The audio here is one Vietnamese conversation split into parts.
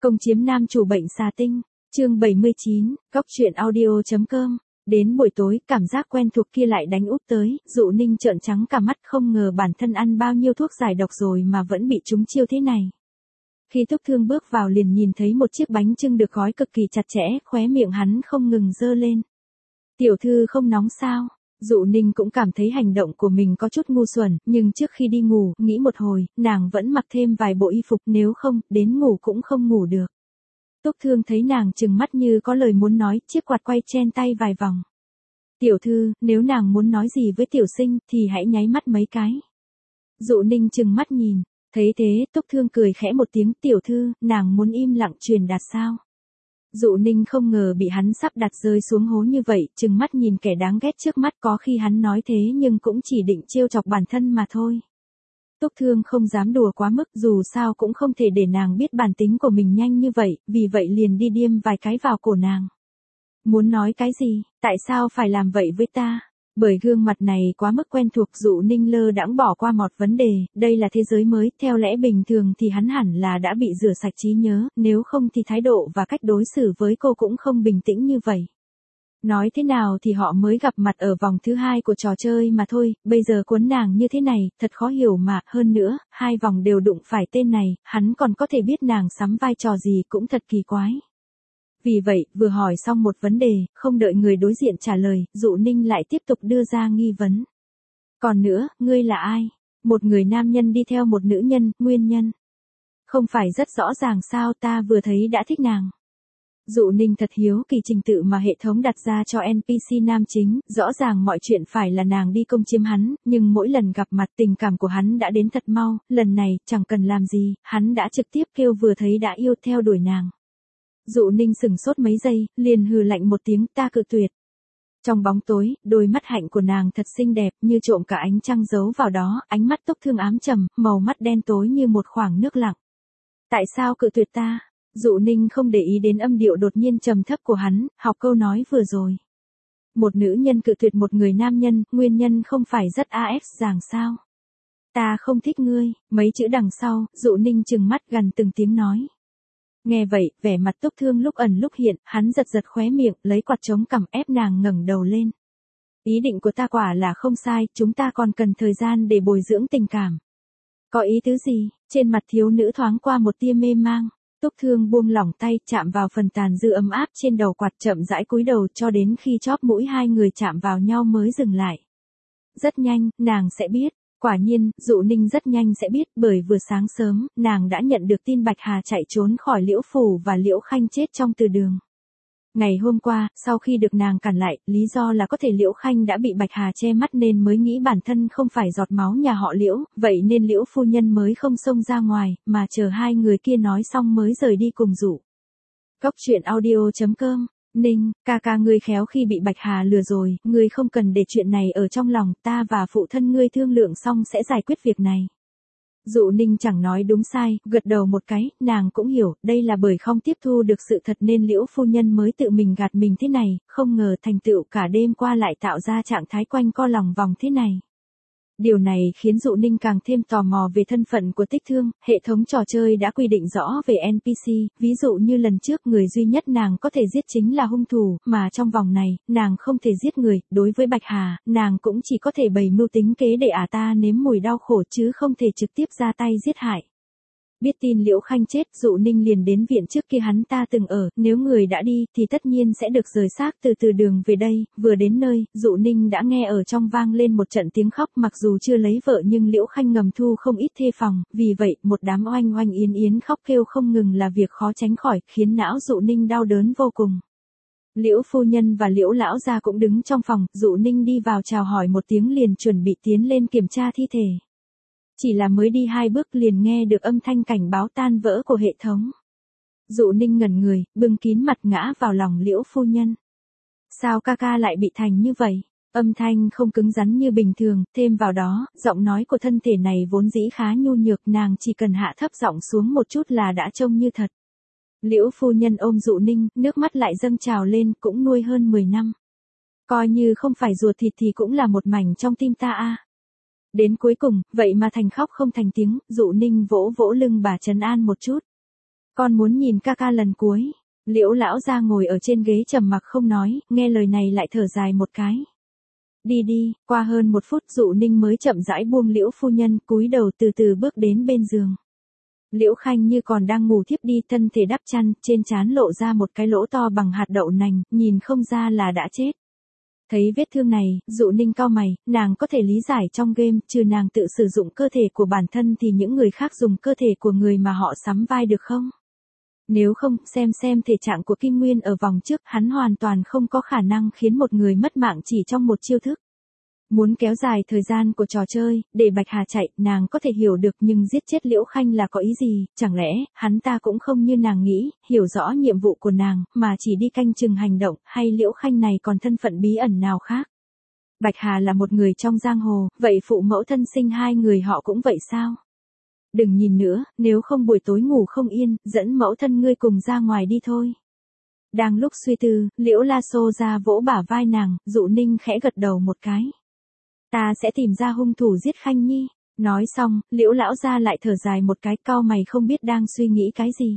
Công chiếm nam chủ bệnh xà tinh, chương 79, góc truyện audio.com. Đến buổi tối, cảm giác quen thuộc kia lại đánh úp tới, Dụ Ninh trợn trắng cả mắt, không ngờ bản thân ăn bao nhiêu thuốc giải độc rồi mà vẫn bị trúng chiêu thế này. Khi Túc Thương bước vào liền nhìn thấy một chiếc bánh chưng được gói cực kỳ chặt chẽ, khóe miệng hắn không ngừng giơ lên. Tiểu thư không nóng sao? Dụ Ninh cũng cảm thấy hành động của mình có chút ngu xuẩn, nhưng trước khi đi ngủ, nghĩ một hồi, nàng vẫn mặc thêm vài bộ y phục, nếu không, đến ngủ cũng không ngủ được. Túc Thương thấy nàng trừng mắt như có lời muốn nói, chiếc quạt quay chen tay vài vòng. Tiểu thư, nếu nàng muốn nói gì với tiểu sinh, thì hãy nháy mắt mấy cái. Dụ Ninh trừng mắt nhìn, thấy thế, Túc Thương cười khẽ một tiếng, tiểu thư, nàng muốn im lặng truyền đạt sao? Dụ Ninh không ngờ bị hắn sắp đặt rơi xuống hố như vậy, trừng mắt nhìn kẻ đáng ghét trước mắt, có khi hắn nói thế nhưng cũng chỉ định trêu chọc bản thân mà thôi. Túc Thương không dám đùa quá mức, dù sao cũng không thể để nàng biết bản tính của mình nhanh như vậy, vì vậy liền đi điêm vài cái vào cổ nàng. Muốn nói cái gì, tại sao phải làm vậy với ta? Bởi gương mặt này quá mức quen thuộc, Dụ Ninh lơ đãng bỏ qua một vấn đề, đây là thế giới mới, theo lẽ bình thường thì hắn hẳn là đã bị rửa sạch trí nhớ, nếu không thì thái độ và cách đối xử với cô cũng không bình tĩnh như vậy. Nói thế nào thì họ mới gặp mặt ở vòng thứ 2 của trò chơi mà thôi, bây giờ cuốn nàng như thế này, thật khó hiểu mà, hơn nữa, 2 vòng đều đụng phải tên này, hắn còn có thể biết nàng sắm vai trò gì cũng thật kỳ quái. Vì vậy, vừa hỏi xong một vấn đề, không đợi người đối diện trả lời, Dụ Ninh lại tiếp tục đưa ra nghi vấn. Còn nữa, ngươi là ai? Một người nam nhân đi theo một nữ nhân, nguyên nhân. Không phải rất rõ ràng sao, ta vừa thấy đã thích nàng. Dụ Ninh thật hiếu kỳ trình tự mà hệ thống đặt ra cho NPC nam chính, rõ ràng mọi chuyện phải là nàng đi công chiếm hắn, nhưng mỗi lần gặp mặt tình cảm của hắn đã đến thật mau, lần này, chẳng cần làm gì, hắn đã trực tiếp kêu vừa thấy đã yêu theo đuổi nàng. Dụ Ninh sừng sốt mấy giây, liền hừ lạnh một tiếng, ta cự tuyệt. Trong bóng tối, đôi mắt hạnh của nàng thật xinh đẹp, như trộm cả ánh trăng giấu vào đó, ánh mắt Túc Thương ám trầm, màu mắt đen tối như một khoảng nước lặng. Tại sao cự tuyệt ta? Dụ Ninh không để ý đến âm điệu đột nhiên trầm thấp của hắn, học câu nói vừa rồi. Một nữ nhân cự tuyệt một người nam nhân, nguyên nhân không phải rất dàng sao? Ta không thích ngươi, mấy chữ đằng sau, Dụ Ninh trừng mắt gần từng tiếng nói. Nghe vậy, vẻ mặt Túc Thương lúc ẩn lúc hiện, hắn giật giật khóe miệng, lấy quạt chống cằm ép nàng ngẩng đầu lên. Ý định của ta quả là không sai, chúng ta còn cần thời gian để bồi dưỡng tình cảm. Có ý tứ gì? Trên mặt thiếu nữ thoáng qua một tia mê mang. Túc Thương buông lỏng tay, chạm vào phần tàn dư ấm áp trên đầu quạt, chậm rãi cúi đầu cho đến khi chóp mũi hai người chạm vào nhau mới dừng lại. Rất nhanh, nàng sẽ biết. Quả nhiên, Dụ Ninh rất nhanh sẽ biết, bởi vừa sáng sớm, nàng đã nhận được tin Bạch Hà chạy trốn khỏi Liễu Phủ và Liễu Khanh chết trong từ đường. Ngày hôm qua, sau khi được nàng cản lại, lý do là có thể Liễu Khanh đã bị Bạch Hà che mắt nên mới nghĩ bản thân không phải giọt máu nhà họ Liễu, vậy nên Liễu phu nhân mới không xông ra ngoài, mà chờ hai người kia nói xong mới rời đi cùng Dụ. Góc truyện audio.com. Ninh, ca ca ngươi khéo khi bị Bạch Hà lừa rồi, ngươi không cần để chuyện này ở trong lòng, ta và phụ thân ngươi thương lượng xong sẽ giải quyết việc này. Dụ Ninh chẳng nói đúng sai, gật đầu một cái, nàng cũng hiểu, đây là bởi không tiếp thu được sự thật nên Liễu phu nhân mới tự mình gạt mình thế này, không ngờ thành tựu cả đêm qua lại tạo ra trạng thái quanh co lòng vòng thế này. Điều này khiến Dụ Ninh càng thêm tò mò về thân phận của Tích Thương, hệ thống trò chơi đã quy định rõ về NPC, ví dụ như lần trước người duy nhất nàng có thể giết chính là hung thủ, mà trong vòng này, nàng không thể giết người, đối với Bạch Hà, nàng cũng chỉ có thể bày mưu tính kế để ta nếm mùi đau khổ chứ không thể trực tiếp ra tay giết hại. Biết tin Liễu Khanh chết, Dụ Ninh liền đến viện trước kia hắn ta từng ở, nếu người đã đi thì tất nhiên sẽ được rời xác từ đường về đây, vừa đến nơi, Dụ Ninh đã nghe ở trong vang lên một trận tiếng khóc, mặc dù chưa lấy vợ nhưng Liễu Khanh ngầm thu không ít thê phòng, vì vậy, một đám oanh oanh yến yến khóc kêu không ngừng là việc khó tránh khỏi, khiến não Dụ Ninh đau đớn vô cùng. Liễu phu nhân và Liễu lão gia cũng đứng trong phòng, Dụ Ninh đi vào chào hỏi một tiếng liền chuẩn bị tiến lên kiểm tra thi thể. Chỉ là mới đi 2 bước liền nghe được âm thanh cảnh báo tan vỡ của hệ thống. Dụ Ninh ngẩn người, bưng kín mặt ngã vào lòng Liễu phu nhân. Sao ca ca lại bị thành như vậy? Âm thanh không cứng rắn như bình thường, thêm vào đó, giọng nói của thân thể này vốn dĩ khá nhu nhược, nàng chỉ cần hạ thấp giọng xuống một chút là đã trông như thật. Liễu phu nhân ôm Dụ Ninh, nước mắt lại dâng trào lên, cũng nuôi hơn 10 năm. Coi như không phải ruột thịt thì cũng là một mảnh trong tim ta a. Đến cuối cùng, vậy mà thành khóc không thành tiếng, Dụ Ninh vỗ vỗ lưng bà trấn an một chút. Con muốn nhìn ca ca lần cuối. Liễu lão gia ngồi ở trên ghế trầm mặc không nói, nghe lời này lại thở dài một cái. Đi đi, qua hơn 1 phút Dụ Ninh mới chậm rãi buông Liễu phu nhân, cúi đầu từ từ bước đến bên giường. Liễu Khanh như còn đang ngủ thiếp đi, thân thể đắp chăn, trên trán lộ ra một cái lỗ to bằng hạt đậu nành, nhìn không ra là đã chết. Thấy vết thương này, Dụ Ninh cau mày, nàng có thể lý giải trong game, trừ nàng tự sử dụng cơ thể của bản thân thì những người khác dùng cơ thể của người mà họ sắm vai được không? Nếu không, xem thể trạng của Kim Nguyên ở vòng trước, hắn hoàn toàn không có khả năng khiến một người mất mạng chỉ trong một chiêu thức. Muốn kéo dài thời gian của trò chơi, để Bạch Hà chạy, nàng có thể hiểu được, nhưng giết chết Liễu Khanh là có ý gì, chẳng lẽ, hắn ta cũng không như nàng nghĩ, hiểu rõ nhiệm vụ của nàng, mà chỉ đi canh chừng hành động, hay Liễu Khanh này còn thân phận bí ẩn nào khác. Bạch Hà là một người trong giang hồ, vậy phụ mẫu thân sinh hai người họ cũng vậy sao? Đừng nhìn nữa, nếu không buổi tối ngủ không yên, dẫn mẫu thân ngươi cùng ra ngoài đi thôi. Đang lúc suy tư, Liễu La xô ra vỗ bả vai nàng, Dụ Ninh khẽ gật đầu một cái. Ta sẽ tìm ra hung thủ giết Khanh Nhi. Nói xong, Liễu lão gia lại thở dài một cái, cau mày không biết đang suy nghĩ cái gì.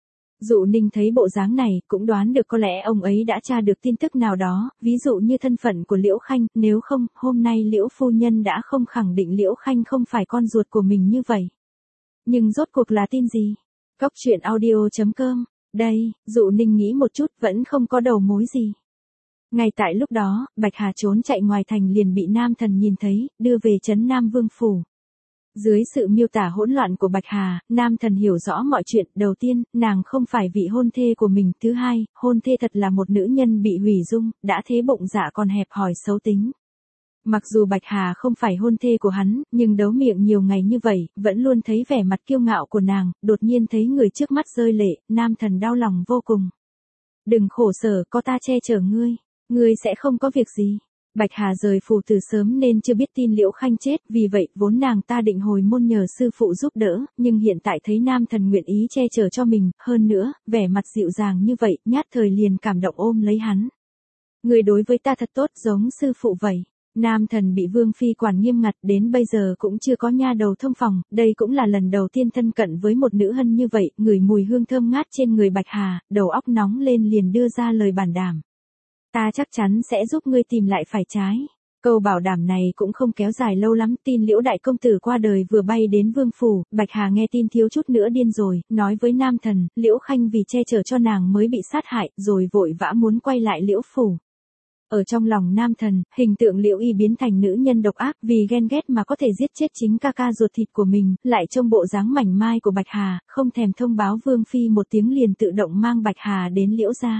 Dụ Ninh thấy bộ dáng này, cũng đoán được có lẽ ông ấy đã tra được tin tức nào đó, ví dụ như thân phận của Liễu Khanh, nếu không, hôm nay Liễu phu nhân đã không khẳng định Liễu Khanh không phải con ruột của mình như vậy. Nhưng rốt cuộc là tin gì? Góc truyện audio.com. Đây, Dụ Ninh nghĩ một chút vẫn không có đầu mối gì. Ngay tại lúc đó, Bạch Hà trốn chạy ngoài thành liền bị Nam Thần nhìn thấy, đưa về trấn Nam Vương Phủ. Dưới sự miêu tả hỗn loạn của Bạch Hà, Nam Thần hiểu rõ mọi chuyện. Đầu tiên, nàng không phải vị hôn thê của mình. Thứ hai, hôn thê thật là một nữ nhân bị hủy dung, đã thế bụng dạ còn hẹp hòi xấu tính. Mặc dù Bạch Hà không phải hôn thê của hắn, nhưng đấu miệng nhiều ngày như vậy, vẫn luôn thấy vẻ mặt kiêu ngạo của nàng, đột nhiên thấy người trước mắt rơi lệ, Nam Thần đau lòng vô cùng. Đừng khổ sở, có ta che chở ngươi. Ngươi sẽ không có việc gì. Bạch Hà rời phủ từ sớm nên chưa biết tin Liễu Khanh chết, vì vậy vốn nàng ta định hồi môn nhờ sư phụ giúp đỡ, nhưng hiện tại thấy Nam Thần nguyện ý che chở cho mình, hơn nữa, vẻ mặt dịu dàng như vậy, nhát thời liền cảm động ôm lấy hắn. Ngươi đối với ta thật tốt, giống sư phụ vậy. Nam Thần bị Vương Phi quản nghiêm ngặt, đến bây giờ cũng chưa có nha đầu thông phòng, đây cũng là lần đầu tiên thân cận với một nữ hân như vậy, ngửi mùi hương thơm ngát trên người Bạch Hà, đầu óc nóng lên liền đưa ra lời bảo đảm. Ta chắc chắn sẽ giúp ngươi tìm lại phải trái. Câu bảo đảm này cũng không kéo dài lâu lắm, tin Liễu đại công tử qua đời vừa bay đến Vương Phủ, Bạch Hà nghe tin thiếu chút nữa điên rồi, nói với Nam Thần, Liễu Khanh vì che chở cho nàng mới bị sát hại, rồi vội vã muốn quay lại Liễu Phủ. Ở trong lòng Nam Thần, hình tượng Liễu Y biến thành nữ nhân độc ác, vì ghen ghét mà có thể giết chết chính ca ca ruột thịt của mình, lại trông bộ dáng mảnh mai của Bạch Hà, không thèm thông báo Vương Phi một tiếng liền tự động mang Bạch Hà đến Liễu gia.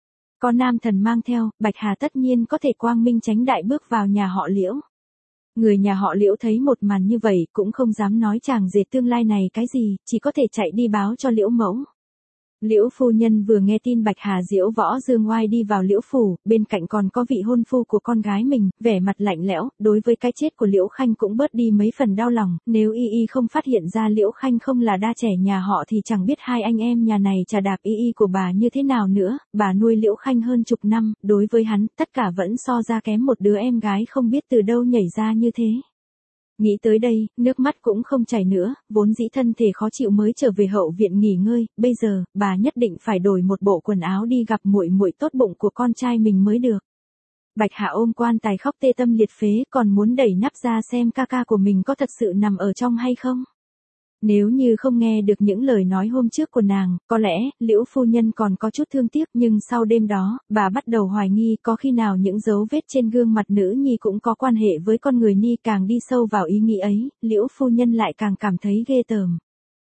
Có Nam Thần mang theo, Bạch Hà tất nhiên có thể quang minh chánh đại bước vào nhà họ Liễu. Người nhà họ Liễu thấy một màn như vậy, cũng không dám nói chàng rể tương lai này cái gì, chỉ có thể chạy đi báo cho Liễu mẫu. Liễu phu nhân vừa nghe tin Bạch Hà diễu võ dương oai đi vào Liễu phủ, bên cạnh còn có vị hôn phu của con gái mình, vẻ mặt lạnh lẽo, đối với cái chết của Liễu Khanh cũng bớt đi mấy phần đau lòng, nếu Y không phát hiện ra Liễu Khanh không là đa trẻ nhà họ thì chẳng biết hai anh em nhà này chà đạp Y của bà như thế nào nữa, bà nuôi Liễu Khanh hơn chục năm, đối với hắn, tất cả vẫn so ra kém một đứa em gái không biết từ đâu nhảy ra như thế. Nghĩ tới đây, nước mắt cũng không chảy nữa, vốn dĩ thân thể khó chịu mới trở về hậu viện nghỉ ngơi, bây giờ, bà nhất định phải đổi một bộ quần áo đi gặp muội muội tốt bụng của con trai mình mới được. Bạch Hạ ôm quan tài khóc tê tâm liệt phế, còn muốn đẩy nắp ra xem ca ca của mình có thật sự nằm ở trong hay không. Nếu như không nghe được những lời nói hôm trước của nàng, có lẽ, Liễu phu nhân còn có chút thương tiếc, nhưng sau đêm đó, bà bắt đầu hoài nghi có khi nào những dấu vết trên gương mặt nữ nhi cũng có quan hệ với con người ni. Càng đi sâu vào ý nghĩ ấy, Liễu phu nhân lại càng cảm thấy ghê tởm.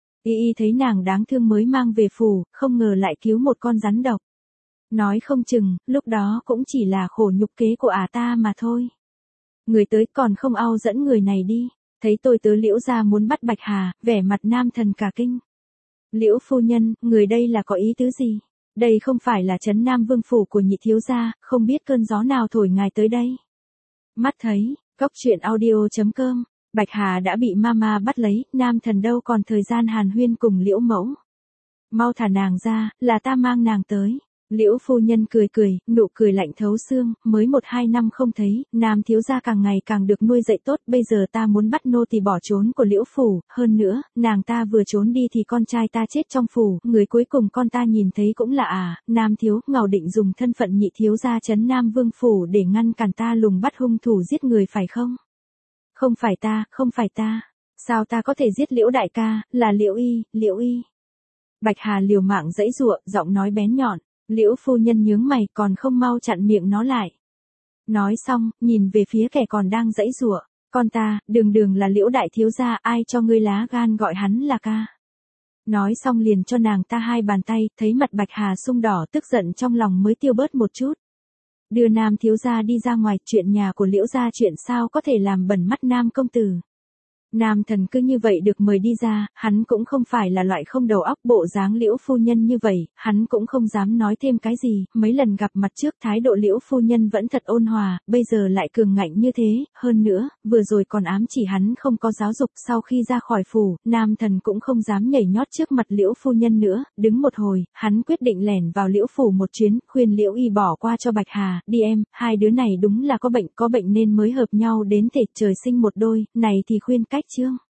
Y thấy nàng đáng thương mới mang về phủ, không ngờ lại cứu một con rắn độc. Nói không chừng, lúc đó cũng chỉ là khổ nhục kế của ta mà thôi. Người tới còn không au dẫn người này đi. Thấy tôi tớ Liễu gia muốn bắt Bạch Hà, vẻ mặt Nam Thần cả kinh. Liễu phu nhân, người đây là có ý tứ gì? Đây không phải là trấn Nam Vương phủ của nhị thiếu gia, không biết cơn gió nào thổi ngài tới đây. Mắt thấy, góc truyện audio.com, Bạch Hà đã bị mama bắt lấy, Nam Thần đâu còn thời gian hàn huyên cùng Liễu mẫu. Mau thả nàng ra, là ta mang nàng tới. Liễu phu nhân cười cười, nụ cười lạnh thấu xương, mới 1-2 năm không thấy, Nam thiếu gia càng ngày càng được nuôi dạy tốt, bây giờ ta muốn bắt nô tỳ bỏ trốn của Liễu phủ, hơn nữa, nàng ta vừa trốn đi thì con trai ta chết trong phủ, người cuối cùng con ta nhìn thấy cũng là Nam thiếu, ngào định dùng thân phận nhị thiếu gia trấn Nam Vương phủ để ngăn cản ta lùng bắt hung thủ giết người phải không? Không phải ta, không phải ta. Sao ta có thể giết Liễu đại ca, là Liễu y, Liễu y. Bạch Hà liều mạng giãy giụa, giọng nói bén nhọn. Liễu phu nhân nhướng mày, còn không mau chặn miệng nó lại. Nói xong, nhìn về phía kẻ còn đang giãy giụa, con ta, đường là Liễu đại thiếu gia, ai cho ngươi lá gan gọi hắn là ca. Nói xong liền cho nàng ta 2 bàn tay, thấy mặt Bạch Hà sung đỏ, tức giận trong lòng mới tiêu bớt một chút. Đưa Nam thiếu gia đi ra ngoài, chuyện nhà của Liễu gia chuyện sao có thể làm bẩn mắt Nam công tử. Nam thần cứ như vậy được mời đi ra, hắn cũng không phải là loại không đầu óc, bộ dáng Liễu phu nhân như vậy, hắn cũng không dám nói thêm cái gì, mấy lần gặp mặt trước thái độ Liễu phu nhân vẫn thật ôn hòa, bây giờ lại cường ngạnh như thế, hơn nữa, vừa rồi còn ám chỉ hắn không có giáo dục, sau khi ra khỏi phủ, Nam thần cũng không dám nhảy nhót trước mặt Liễu phu nhân nữa, đứng một hồi, hắn quyết định lẻn vào Liễu phủ một chuyến, khuyên Liễu y bỏ qua cho Bạch Hà, đi em, hai đứa này đúng là có bệnh nên mới hợp nhau đến thể trời sinh một đôi, này thì khuyên cách chương.